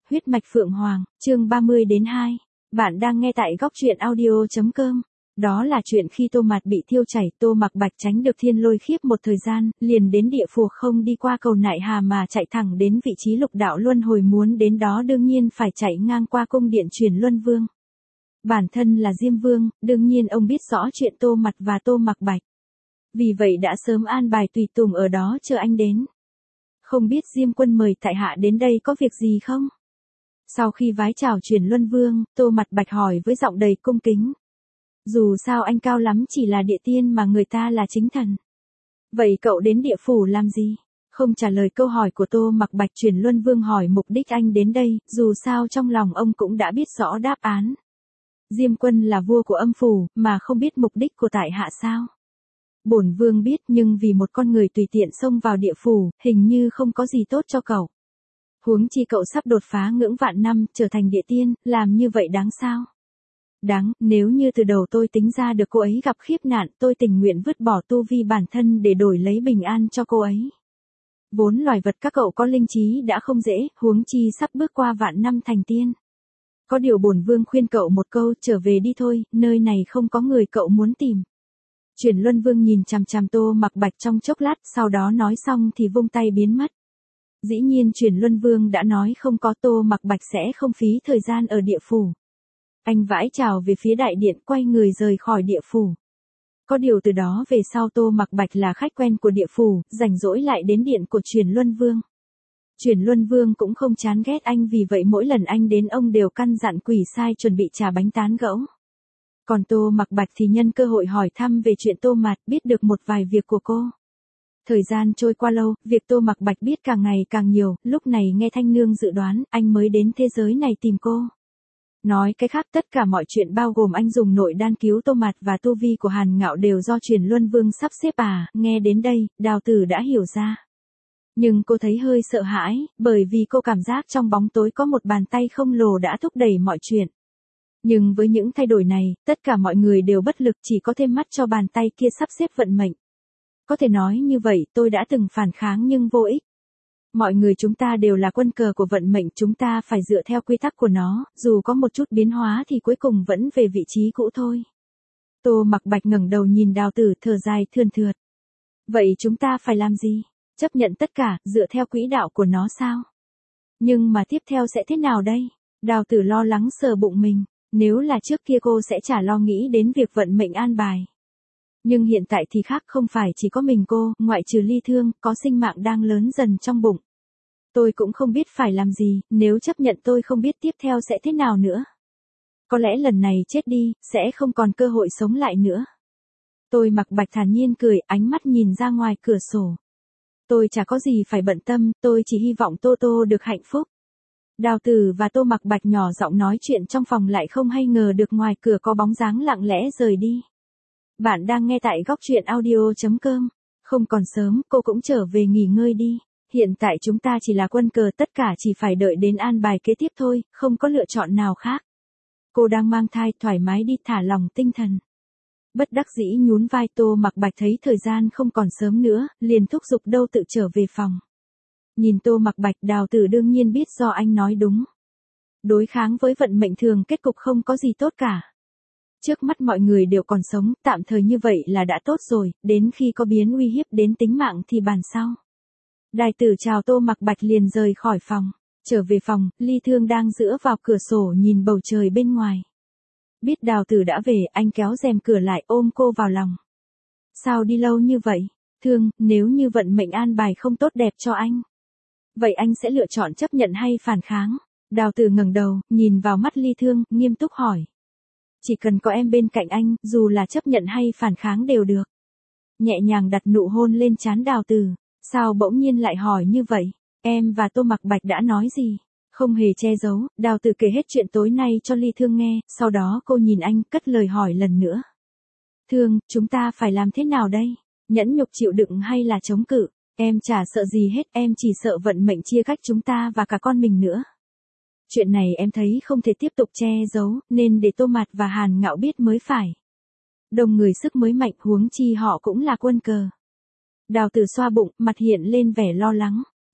Huyết mạch Phượng Hoàng, chương 30 đến 2. Bạn đang nghe tại góc truyện audio.com. Đó là chuyện khi Tô Mạt bị thiêu chảy, Tô Mặc Bạch tránh được thiên lôi khiếp một thời gian, liền đến địa phủ, không đi qua cầu Nại Hà mà chạy thẳng đến vị trí lục đạo luân hồi, muốn đến đó đương nhiên phải chạy ngang qua cung điện Truyền Luân Vương. Bản thân là Diêm Vương, đương nhiên ông biết rõ chuyện Tô Mạt và Tô Mặc Bạch. Vì vậy đã sớm an bài tùy tùng ở đó chờ anh đến. Không biết Diêm Quân mời tại hạ đến đây có việc gì không? Sau khi vái chào Truyền Luân Vương, Tô Mặc Bạch hỏi với giọng đầy cung kính. Dù sao anh cao lắm chỉ là địa tiên mà người ta là chính thần. Vậy cậu đến địa phủ làm gì? Không trả lời câu hỏi của Tô Mặc Bạch, Truyền Luân Vương hỏi mục đích anh đến đây, dù sao trong lòng ông cũng đã biết rõ đáp án. Diêm Quân là vua của âm phủ, mà không biết mục đích của tại hạ sao? Bổn vương biết, nhưng vì một con người tùy tiện xông vào địa phủ, hình như không có gì tốt cho cậu. Huống chi cậu sắp đột phá ngưỡng vạn năm, trở thành địa tiên, làm như vậy đáng sao? Đáng, nếu như từ đầu tôi tính ra được cô ấy gặp khiếp nạn, tôi tình nguyện vứt bỏ tu vi bản thân để đổi lấy bình an cho cô ấy. Vốn loài vật các cậu có linh trí đã không dễ, huống chi sắp bước qua vạn năm thành tiên. Có điều bổn vương khuyên cậu một câu, trở về đi thôi, nơi này không có người cậu muốn tìm. Truyền Luân Vương nhìn chằm chằm Tô Mặc Bạch trong chốc lát, sau đó nói xong thì vung tay biến mất. Dĩ nhiên Truyền Luân Vương đã nói không có, Tô Mặc Bạch sẽ không phí thời gian ở địa phủ. Anh vãi chào về phía đại điện, quay người rời khỏi địa phủ. Có điều từ đó về sau Tô Mặc Bạch là khách quen của địa phủ, rảnh rỗi lại đến điện của Truyền Luân Vương. Truyền Luân Vương cũng không chán ghét anh, vì vậy mỗi lần anh đến ông đều căn dặn quỷ sai chuẩn bị trà bánh tán gẫu. Còn Tô Mặc Bạch thì nhân cơ hội hỏi thăm về chuyện Tô Mạt, biết được một vài việc của cô. Thời gian trôi qua lâu, việc Tô Mặc Bạch biết càng ngày càng nhiều, lúc này nghe Thanh Nương dự đoán, anh mới đến thế giới này tìm cô. Nói cái khác, tất cả mọi chuyện bao gồm anh dùng nội đan cứu Tô Mạt và tu vi của Hàn Ngạo đều do Truyền Luân Vương sắp xếp à, nghe đến đây, Đào Tử đã hiểu ra. Nhưng cô thấy hơi sợ hãi, bởi vì cô cảm giác trong bóng tối có một bàn tay khổng lồ đã thúc đẩy mọi chuyện. Nhưng với những thay đổi này, tất cả mọi người đều bất lực, chỉ có thêm mắt cho bàn tay kia sắp xếp vận mệnh. Có thể nói như vậy, tôi đã từng phản kháng nhưng vô ích. Mọi người chúng ta đều là quân cờ của vận mệnh, chúng ta phải dựa theo quy tắc của nó, dù có một chút biến hóa thì cuối cùng vẫn về vị trí cũ thôi. Tô Mặc Bạch ngẩng đầu nhìn Đào Tử, thở dài thườn thượt. Vậy chúng ta phải làm gì? Chấp nhận tất cả, dựa theo quỹ đạo của nó sao? Nhưng mà tiếp theo sẽ thế nào đây? Đào Tử lo lắng sờ bụng mình. Nếu là trước kia cô sẽ chả lo nghĩ đến việc vận mệnh an bài. Nhưng hiện tại thì khác, không phải chỉ có mình cô, ngoại trừ Ly Thương, có sinh mạng đang lớn dần trong bụng. Tôi cũng không biết phải làm gì, nếu chấp nhận tôi không biết tiếp theo sẽ thế nào nữa. Có lẽ lần này chết đi, sẽ không còn cơ hội sống lại nữa. Tôi Mặc Bạch thản nhiên cười, ánh mắt nhìn ra ngoài cửa sổ. Tôi chả có gì phải bận tâm, tôi chỉ hy vọng Tô Tô được hạnh phúc. Đào Tử và Tô Mặc Bạch nhỏ giọng nói chuyện trong phòng, lại không hay ngờ được ngoài cửa có bóng dáng lặng lẽ rời đi. Bạn đang nghe tại góc truyện audio.com. Không còn sớm, cô cũng trở về nghỉ ngơi đi. Hiện tại chúng ta chỉ là quân cờ, tất cả chỉ phải đợi đến an bài kế tiếp thôi, không có lựa chọn nào khác. Cô đang mang thai, thoải mái đi, thả lòng tinh thần. Bất đắc dĩ nhún vai, Tô Mặc Bạch thấy thời gian không còn sớm nữa, liền thúc giục đâu tự trở về phòng. Nhìn Tô Mặc Bạch, Đào Tử đương nhiên biết do anh nói đúng. Đối kháng với vận mệnh thường kết cục không có gì tốt cả. Trước mắt mọi người đều còn sống, tạm thời như vậy là đã tốt rồi, đến khi có biến uy hiếp đến tính mạng thì bàn sau. Đài Tử chào Tô Mặc Bạch liền rời khỏi phòng. Trở về phòng, Ly Thương đang dựa vào cửa sổ nhìn bầu trời bên ngoài. Biết Đào Tử đã về, anh kéo rèm cửa lại, ôm cô vào lòng. Sao đi lâu như vậy? Thương, nếu như vận mệnh an bài không tốt đẹp cho anh, vậy anh sẽ lựa chọn chấp nhận hay phản kháng? Đào Tử ngẩng đầu, nhìn vào mắt Ly Thương, nghiêm túc hỏi. Chỉ cần có em bên cạnh anh, dù là chấp nhận hay phản kháng đều được. Nhẹ nhàng đặt nụ hôn lên trán Đào Tử. Sao bỗng nhiên lại hỏi như vậy? Em và Tô Mặc Bạch đã nói gì? Không hề che giấu, Đào Tử kể hết chuyện tối nay cho Ly Thương nghe, sau đó cô nhìn anh, cất lời hỏi lần nữa. Thương, chúng ta phải làm thế nào đây? Nhẫn nhục chịu đựng hay là chống cự? Em chả sợ gì hết, em chỉ sợ vận mệnh chia cách chúng ta và cả con mình nữa. Chuyện này em thấy không thể tiếp tục che giấu, nên để Tô Mạt và Hàn Ngạo biết mới phải. Đồng người sức mới mạnh, huống chi họ cũng là quân cờ. Đào Tử xoa bụng, mặt hiện lên vẻ lo lắng.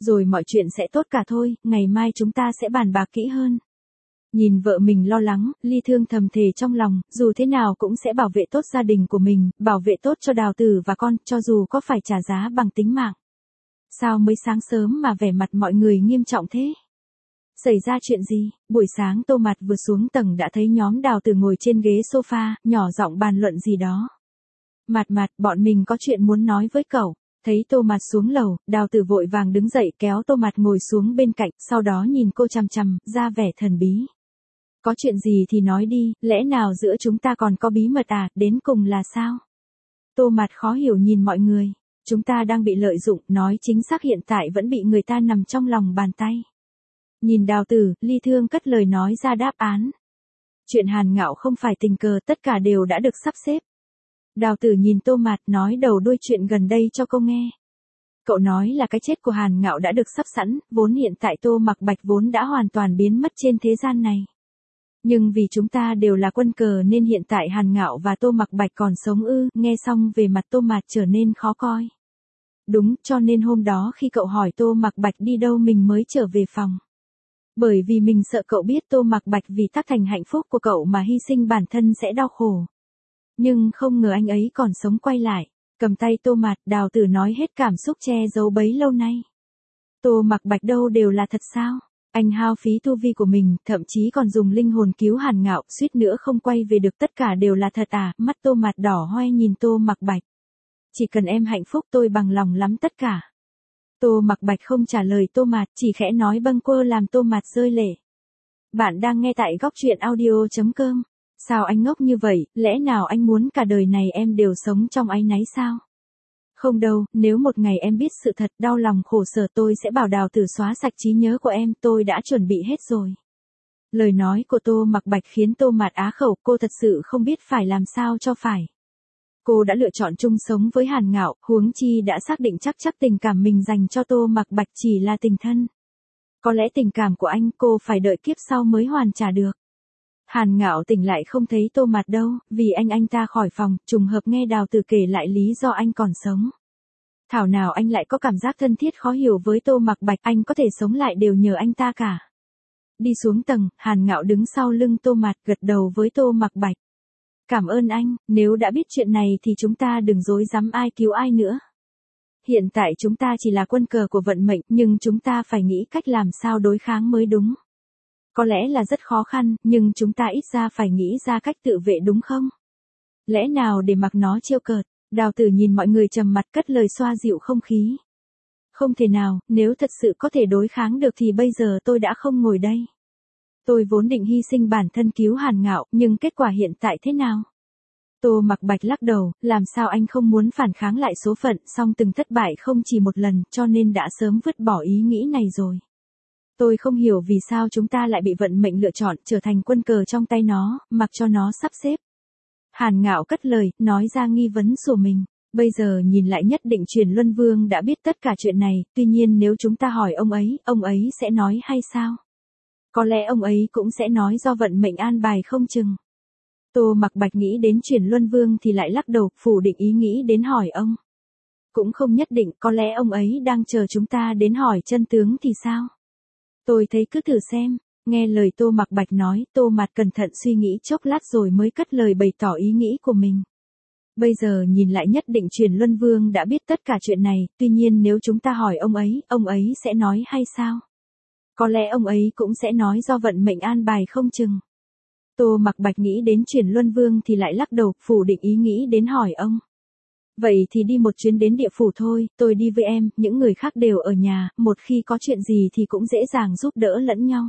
Rồi mọi chuyện sẽ tốt cả thôi, ngày mai chúng ta sẽ bàn bạc kỹ hơn. Nhìn vợ mình lo lắng, Ly Thương thầm thề trong lòng, dù thế nào cũng sẽ bảo vệ tốt gia đình của mình, bảo vệ tốt cho Đào Tử và con, cho dù có phải trả giá bằng tính mạng. Sao mới sáng sớm mà vẻ mặt mọi người nghiêm trọng thế? Xảy ra chuyện gì? Buổi sáng Tô Mạt vừa xuống tầng đã thấy nhóm Đào Tử ngồi trên ghế sofa, nhỏ giọng bàn luận gì đó. Mạt, bọn mình có chuyện muốn nói với cậu. Thấy Tô Mạt xuống lầu, Đào Tử vội vàng đứng dậy kéo Tô Mạt ngồi xuống bên cạnh, sau đó nhìn cô chằm chằm, ra vẻ thần bí. Có chuyện gì thì nói đi, lẽ nào giữa chúng ta còn có bí mật à, đến cùng là sao? Tô Mạt khó hiểu nhìn mọi người. Chúng ta đang bị lợi dụng, nói chính xác hiện tại vẫn bị người ta nằm trong lòng bàn tay. Nhìn Đào Tử, Ly Thương cất lời nói ra đáp án. Chuyện Hàn Ngạo không phải tình cờ, tất cả đều đã được sắp xếp. Đào Tử nhìn Tô Mạt nói đầu đuôi chuyện gần đây cho cô nghe. Cậu nói là cái chết của Hàn Ngạo đã được sắp sẵn, vốn hiện tại Tô Mặc Bạch vốn đã hoàn toàn biến mất trên thế gian này. Nhưng vì chúng ta đều là quân cờ nên hiện tại Hàn Ngạo và Tô Mặc Bạch còn sống ư, nghe xong về mặt Tô Mạt trở nên khó coi. Đúng, cho nên hôm đó khi cậu hỏi Tô Mặc Bạch đi đâu mình mới trở về phòng. Bởi vì mình sợ cậu biết Tô Mặc Bạch vì tác thành hạnh phúc của cậu mà hy sinh bản thân sẽ đau khổ. Nhưng không ngờ anh ấy còn sống quay lại, cầm tay Tô Mạt, Đào Tử nói hết cảm xúc che giấu bấy lâu nay. Tô Mặc Bạch đâu đều là thật sao? Anh hao phí tu vi của mình, thậm chí còn dùng linh hồn cứu Hàn Ngạo, suýt nữa không quay về được, tất cả đều là thật à? Mắt Tô Mạt đỏ hoe nhìn Tô Mặc Bạch. Chỉ cần em hạnh phúc tôi bằng lòng lắm tất cả. Tô Mặc Bạch không trả lời Tô Mạt, chỉ khẽ nói bâng quơ làm Tô Mạt rơi lệ. Bạn đang nghe tại góc truyện audio.com. Sao anh ngốc như vậy, lẽ nào anh muốn cả đời này em đều sống trong áy náy sao? Không đâu, nếu một ngày em biết sự thật đau lòng khổ sở tôi sẽ bảo Đào Tử xóa sạch trí nhớ của em, tôi đã chuẩn bị hết rồi. Lời nói của Tô Mặc Bạch khiến Tô Mạt á khẩu, cô thật sự không biết phải làm sao cho phải. Cô đã lựa chọn chung sống với Hàn Ngạo, huống chi đã xác định chắc tình cảm mình dành cho Tô Mặc Bạch chỉ là tình thân. Có lẽ tình cảm của anh cô phải đợi kiếp sau mới hoàn trả được. Hàn Ngạo tỉnh lại không thấy Tô Mạt đâu, vì anh ta khỏi phòng, trùng hợp nghe Đào Tử kể lại lý do anh còn sống. Thảo nào anh lại có cảm giác thân thiết khó hiểu với Tô Mặc Bạch, anh có thể sống lại đều nhờ anh ta cả. Đi xuống tầng, Hàn Ngạo đứng sau lưng Tô Mạt gật đầu với Tô Mặc Bạch. Cảm ơn anh, nếu đã biết chuyện này thì chúng ta đừng dối dám ai cứu ai nữa. Hiện tại chúng ta chỉ là quân cờ của vận mệnh, nhưng chúng ta phải nghĩ cách làm sao đối kháng mới đúng. Có lẽ là rất khó khăn, nhưng chúng ta ít ra phải nghĩ ra cách tự vệ đúng không? Lẽ nào để mặc nó trêu cợt? Đào Tử nhìn mọi người trầm mặt cất lời xoa dịu không khí. Không thể nào, nếu thật sự có thể đối kháng được thì bây giờ tôi đã không ngồi đây. Tôi vốn định hy sinh bản thân cứu Hàn Ngạo, nhưng kết quả hiện tại thế nào? Tô Mặc Bạch lắc đầu, làm sao anh không muốn phản kháng lại số phận, song từng thất bại không chỉ một lần, cho nên đã sớm vứt bỏ ý nghĩ này rồi. Tôi không hiểu vì sao chúng ta lại bị vận mệnh lựa chọn trở thành quân cờ trong tay nó, mặc cho nó sắp xếp. Hàn Ngạo cất lời, nói ra nghi vấn của mình. Bây giờ nhìn lại nhất định Truyền Luân Vương đã biết tất cả chuyện này, tuy nhiên nếu chúng ta hỏi ông ấy sẽ nói hay sao? Có lẽ ông ấy cũng sẽ nói do vận mệnh an bài không chừng. Tô Mặc Bạch nghĩ đến Truyền Luân Vương thì lại lắc đầu, phủ định ý nghĩ đến hỏi ông. Cũng không nhất định, có lẽ ông ấy đang chờ chúng ta đến hỏi chân tướng thì sao? Tôi thấy cứ thử xem. Nghe lời Tô Mặc Bạch nói, Tô Mạt cẩn thận suy nghĩ chốc lát rồi mới cất lời bày tỏ ý nghĩ của mình. Bây giờ nhìn lại nhất định Truyền Luân Vương đã biết tất cả chuyện này, tuy nhiên nếu chúng ta hỏi ông ấy sẽ nói hay sao? Có lẽ ông ấy cũng sẽ nói do vận mệnh an bài không chừng. Tô Mặc Bạch nghĩ đến Truyền Luân Vương thì lại lắc đầu, phủ định ý nghĩ đến hỏi ông. Vậy thì đi một chuyến đến địa phủ thôi, tôi đi với em, những người khác đều ở nhà, một khi có chuyện gì thì cũng dễ dàng giúp đỡ lẫn nhau.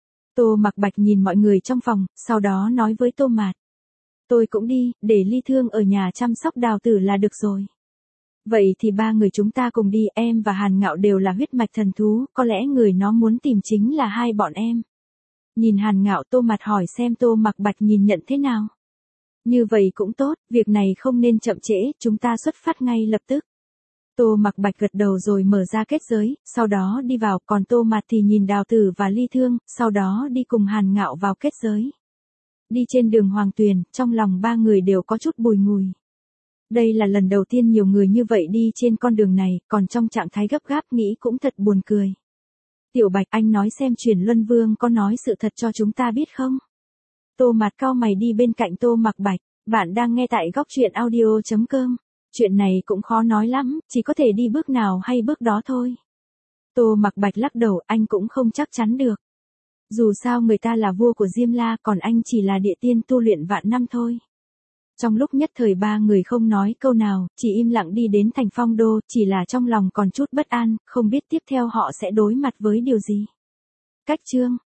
Tô Mặc Bạch nhìn mọi người trong phòng, sau đó nói với Tô Mạt. Tôi cũng đi, để Ly Thương ở nhà chăm sóc Đào Tử là được rồi. Vậy thì ba người chúng ta cùng đi, em và Hàn Ngạo đều là huyết mạch thần thú, có lẽ người nó muốn tìm chính là hai bọn em. Nhìn Hàn Ngạo, Tô Mạt hỏi xem Tô Mặc Bạch nhìn nhận thế nào. Như vậy cũng tốt, việc này không nên chậm trễ, chúng ta xuất phát ngay lập tức. Tô Mặc Bạch gật đầu rồi mở ra kết giới, sau đó đi vào, còn Tô Mạt thì nhìn Đào Tử và Ly Thương, sau đó đi cùng Hàn Ngạo vào kết giới. Đi trên đường Hoàng Tuyền, trong lòng ba người đều có chút bùi ngùi. Đây là lần đầu tiên nhiều người như vậy đi trên con đường này, còn trong trạng thái gấp gáp nghĩ cũng thật buồn cười. Tiểu Bạch, anh nói xem Truyền Luân Vương có nói sự thật cho chúng ta biết không? Tô Mạt cau mày đi bên cạnh Tô Mặc Bạch, bạn đang nghe tại góc truyện audio.com. Chuyện này cũng khó nói lắm, chỉ có thể đi bước nào hay bước đó thôi. Tô Mặc Bạch lắc đầu, anh cũng không chắc chắn được. Dù sao người ta là vua của Diêm La, còn anh chỉ là địa tiên tu luyện vạn năm thôi. Trong lúc nhất thời ba người không nói câu nào, chỉ im lặng đi đến thành Phong Đô, chỉ là trong lòng còn chút bất an, không biết tiếp theo họ sẽ đối mặt với điều gì. Cách chương